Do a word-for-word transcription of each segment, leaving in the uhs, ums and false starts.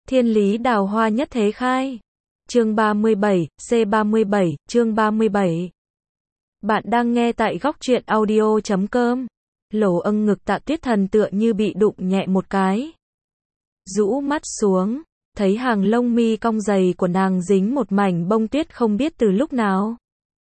Thiên lý đào hoa nhất thế khai. Chương ba mươi bảy, C ba mươi bảy, chương ba mươi bảy. Bạn đang nghe tại góc truyện audio chấm com. Lỗ âng ngực Tạ Tuyết Thần tựa như bị đụng nhẹ một cái. Rũ mắt xuống, thấy hàng lông mi cong dày của nàng dính một mảnh bông tuyết không biết từ lúc nào.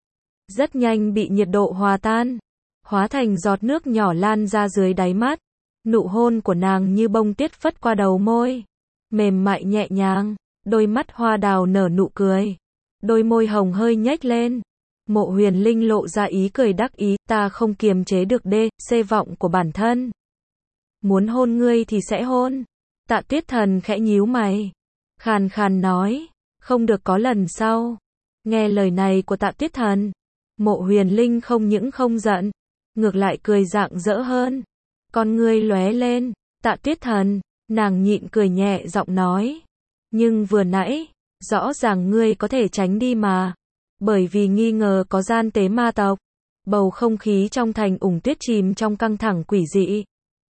Rất nhanh bị nhiệt độ hòa tan, hóa thành giọt nước nhỏ lan ra dưới đáy mắt. Nụ hôn của nàng như bông tuyết phất qua đầu môi, mềm mại nhẹ nhàng, đôi mắt hoa đào nở nụ cười, đôi môi hồng hơi nhếch lên. Mộ Huyền Linh lộ ra ý cười đắc ý, ta không kiềm chế được đê, xê vọng của bản thân. Muốn hôn ngươi thì sẽ hôn. Tạ Tuyết Thần khẽ nhíu mày, khàn khàn nói, không được có lần sau. Nghe lời này của Tạ Tuyết Thần, Mộ Huyền Linh không những không giận, ngược lại cười rạng rỡ hơn. Con ngươi lóe lên, Tạ Tuyết Thần, nàng nhịn cười nhẹ giọng nói. Nhưng vừa nãy, rõ ràng ngươi có thể tránh đi mà. Bởi vì nghi ngờ có gian tế ma tộc. Bầu không khí trong thành Ủng Tuyết chìm trong căng thẳng quỷ dị.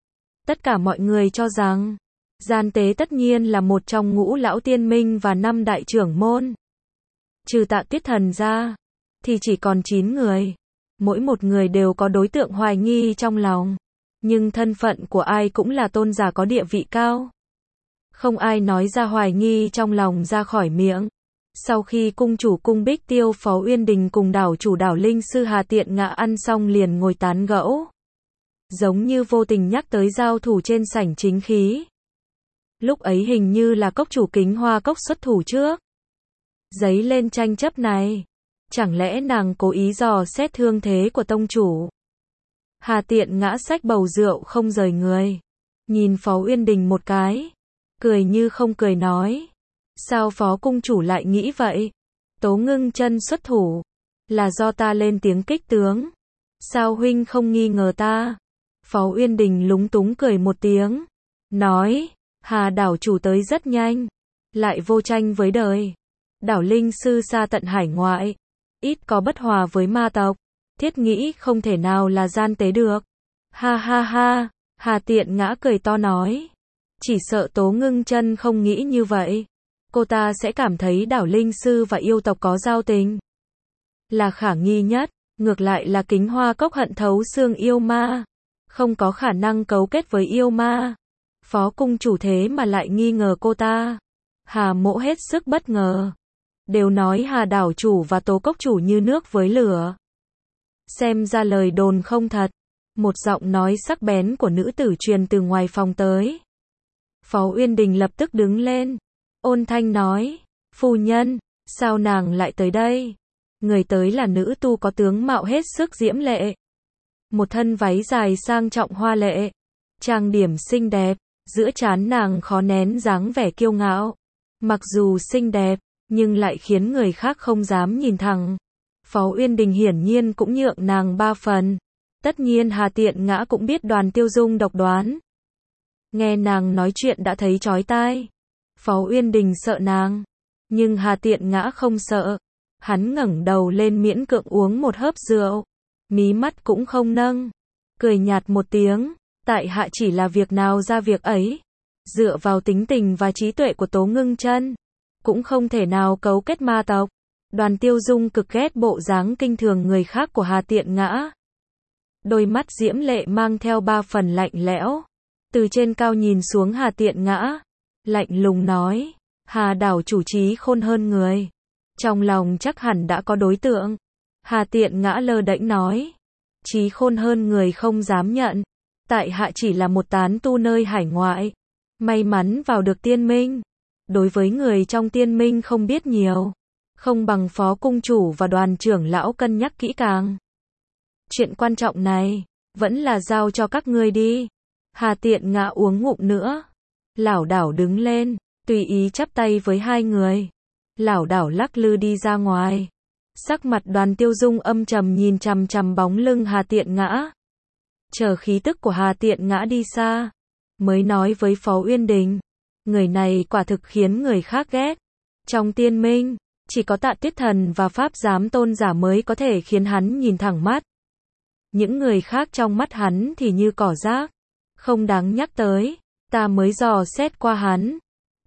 Tất cả mọi người cho rằng, gian tế tất nhiên là một trong ngũ lão tiên minh và năm đại trưởng môn. Trừ Tạ Tuyết Thần ra, thì chỉ còn chín người. Mỗi một người đều có đối tượng hoài nghi trong lòng. Nhưng thân phận của ai cũng là tôn giả có địa vị cao. Không ai nói ra hoài nghi trong lòng ra khỏi miệng. Sau khi cung chủ cung Bích Tiêu Phó Uyên Đình cùng đảo chủ đảo Linh Sư Hà Tiện Ngã ăn xong liền ngồi tán gẫu. Giống như vô tình nhắc tới giao thủ trên sảnh chính khí. Lúc ấy hình như là cốc chủ Kính Hoa Cốc xuất thủ trước. Giấy lên tranh chấp này. Chẳng lẽ nàng cố ý dò xét thương thế của tông chủ? Hà Tiện Ngã xách bầu rượu không rời người. Nhìn Phó Uyên Đình một cái. Cười như không cười nói. Sao Phó cung chủ lại nghĩ vậy? Tố Ngưng Chân xuất thủ. Là do ta lên tiếng kích tướng. Sao huynh không nghi ngờ ta? Phó Uyên Đình lúng túng cười một tiếng. Nói. Hà đảo chủ tới rất nhanh. Lại vô tranh với đời. Đảo Linh Sư xa tận hải ngoại. Ít có bất hòa với ma tộc. Thiết nghĩ không thể nào là gian tế được. Ha ha ha. Hà Tiện Ngã cười to nói. Chỉ sợ Tố Ngưng Chân không nghĩ như vậy. Cô ta sẽ cảm thấy đảo Linh Sư và yêu tộc có giao tình. Là khả nghi nhất. Ngược lại là Kính Hoa Cốc hận thấu xương yêu ma. Không có khả năng cấu kết với yêu ma. Phó cung chủ thế mà lại nghi ngờ cô ta. Hà Mỗ hết sức bất ngờ. Đều nói Hà đảo chủ và Tố Cốc chủ như nước với lửa. Xem ra lời đồn không thật. Một giọng nói sắc bén của nữ tử truyền từ ngoài phòng tới. Phó Uyên Đình lập tức đứng lên. Ôn thanh nói. Phu nhân, sao nàng lại tới đây? Người tới là nữ tu có tướng mạo hết sức diễm lệ. Một thân váy dài sang trọng hoa lệ. Trang điểm xinh đẹp. Giữa trán nàng khó nén dáng vẻ kiêu ngạo. Mặc dù xinh đẹp, nhưng lại khiến người khác không dám nhìn thẳng. Phó Uyên Đình hiển nhiên cũng nhượng nàng ba phần. Tất nhiên Hà Tiện Ngã cũng biết Đoàn Tiêu Dung độc đoán. Nghe nàng nói chuyện đã thấy chói tai. Phó Uyên Đình sợ nàng. Nhưng Hà Tiện Ngã không sợ. Hắn ngẩng đầu lên miễn cưỡng uống một hớp rượu. Mí mắt cũng không nâng. Cười nhạt một tiếng. Tại hạ chỉ là việc nào ra việc ấy. Dựa vào tính tình và trí tuệ của Tố Ngưng Chân, cũng không thể nào cấu kết ma tộc. Đoàn Tiêu Dung cực ghét bộ dáng kinh thường người khác của Hà Tiện Ngã. Đôi mắt diễm lệ mang theo ba phần lạnh lẽo. Từ trên cao nhìn xuống Hà Tiện Ngã. Lạnh lùng nói. Hà đảo chủ trí khôn hơn người. Trong lòng chắc hẳn đã có đối tượng. Hà Tiện Ngã lơ đễnh nói. Trí khôn hơn người không dám nhận. Tại hạ chỉ là một tán tu nơi hải ngoại. May mắn vào được tiên minh. Đối với người trong tiên minh không biết nhiều. Không bằng Phó cung chủ và Đoàn trưởng lão cân nhắc kỹ càng. Chuyện quan trọng này, vẫn là giao cho các ngươi đi. Hà Tiện Ngã uống ngụm nữa. Lảo đảo đứng lên, tùy ý chắp tay với hai người. Lảo đảo lắc lư đi ra ngoài. Sắc mặt Đoàn Tiêu Dung âm trầm nhìn chằm chằm bóng lưng Hà Tiện Ngã. Chờ khí tức của Hà Tiện Ngã đi xa. Mới nói với Phó Uyên Đình. Người này quả thực khiến người khác ghét. Trong tiên minh, chỉ có Tạ Tuyết Thần và Pháp Giám tôn giả mới có thể khiến hắn nhìn thẳng mắt. Những người khác trong mắt hắn thì như cỏ rác. Không đáng nhắc tới. Ta mới dò xét qua hắn.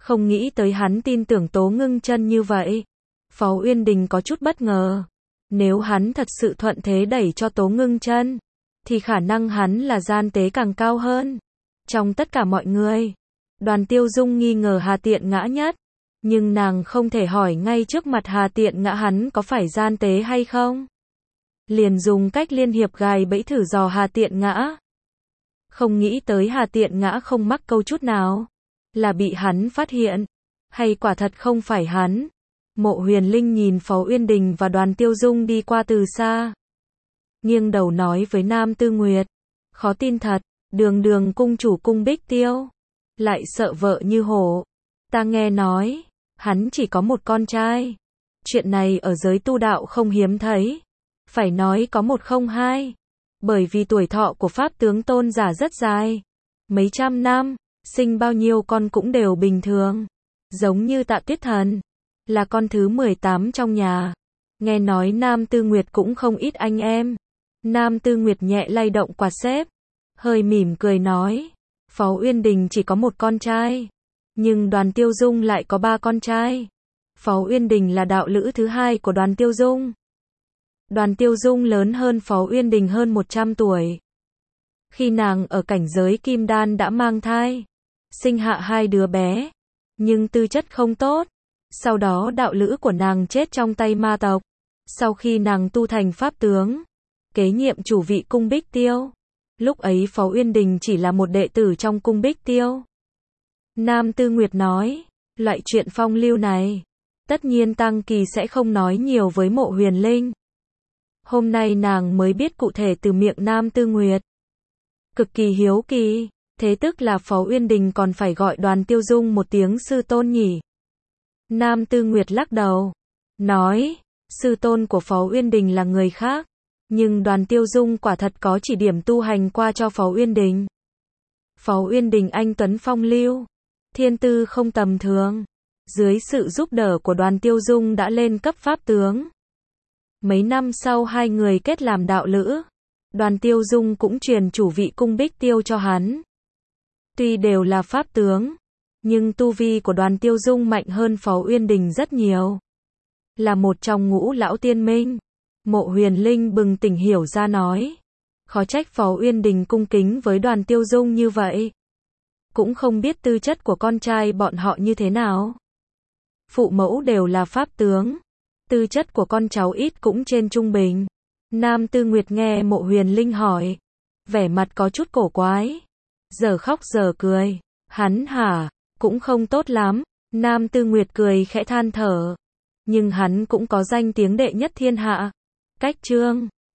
Không nghĩ tới hắn tin tưởng Tố Ngưng Chân như vậy. Phó Uyên Đình có chút bất ngờ. Nếu hắn thật sự thuận thế đẩy cho Tố Ngưng Chân, thì khả năng hắn là gian tế càng cao hơn. Trong tất cả mọi người, Đoàn Tiêu Dung nghi ngờ Hà Tiện Ngã nhất. Nhưng nàng không thể hỏi ngay trước mặt Hà Tiện Ngã hắn có phải gian tế hay không. Liền dùng cách liên hiệp gài bẫy thử dò Hà Tiện Ngã. Không nghĩ tới Hà Tiện Ngã không mắc câu chút nào. Là bị hắn phát hiện. Hay quả thật không phải hắn. Mộ Huyền Linh nhìn Phó Uyên Đình và Đoàn Tiêu Dung đi qua từ xa. Nghiêng đầu nói với Nam Tư Nguyệt. Khó tin thật, đường đường cung chủ cung Bích Tiêu. Lại sợ vợ như hổ. Ta nghe nói, hắn chỉ có một con trai. Chuyện này ở giới tu đạo không hiếm thấy. Phải nói có một không hai. Bởi vì tuổi thọ của Pháp tướng tôn giả rất dài. Mấy trăm năm, sinh bao nhiêu con cũng đều bình thường. Giống như Tạ Tuyết Thần, là con thứ mười tám trong nhà. Nghe nói Nam Tư Nguyệt cũng không ít anh em. Nam Tư Nguyệt nhẹ lay động quạt xếp. Hơi mỉm cười nói. Phó Uyên Đình chỉ có một con trai. Nhưng Đoàn Tiêu Dung lại có ba con trai. Phó Uyên Đình là đạo lữ thứ hai của Đoàn Tiêu Dung. Đoàn Tiêu Dung lớn hơn Phó Uyên Đình hơn một trăm tuổi. Khi nàng ở cảnh giới kim đan đã mang thai, sinh hạ hai đứa bé, nhưng tư chất không tốt. Sau đó đạo lữ của nàng chết trong tay ma tộc. Sau khi nàng tu thành pháp tướng, kế nhiệm chủ vị cung Bích Tiêu. Lúc ấy Phó Uyên Đình chỉ là một đệ tử trong cung Bích Tiêu. Nam Tư Nguyệt nói, loại chuyện phong lưu này, tất nhiên Tăng Kỳ sẽ không nói nhiều với Mộ Huyền Linh. Hôm nay nàng mới biết cụ thể từ miệng Nam Tư Nguyệt. Cực kỳ hiếu kỳ, thế tức là Phó Uyên Đình còn phải gọi Đoàn Tiêu Dung một tiếng sư tôn nhỉ? Nam Tư Nguyệt lắc đầu, nói, sư tôn của Phó Uyên Đình là người khác, nhưng Đoàn Tiêu Dung quả thật có chỉ điểm tu hành qua cho Phó Uyên Đình. Phó Uyên Đình anh tuấn phong lưu, thiên tư không tầm thường, dưới sự giúp đỡ của Đoàn Tiêu Dung đã lên cấp pháp tướng. Mấy năm sau hai người kết làm đạo lữ, Đoàn Tiêu Dung cũng truyền chủ vị cung Bích Tiêu cho hắn. Tuy đều là pháp tướng, nhưng tu vi của Đoàn Tiêu Dung mạnh hơn Phó Uyên Đình rất nhiều. Là một trong ngũ lão tiên minh. Mộ Huyền Linh bừng tỉnh hiểu ra nói. Khó trách Phó Uyên Đình cung kính với Đoàn Tiêu Dung như vậy. Cũng không biết tư chất của con trai bọn họ như thế nào. Phụ mẫu đều là pháp tướng. Tư chất của con cháu ít cũng trên trung bình. Nam Tư Nguyệt nghe Mộ Huyền Linh hỏi. Vẻ mặt có chút cổ quái. Giờ khóc giờ cười. Hắn hả, cũng không tốt lắm. Nam Tư Nguyệt cười khẽ than thở. Nhưng hắn cũng có danh tiếng đệ nhất thiên hạ. Cách chương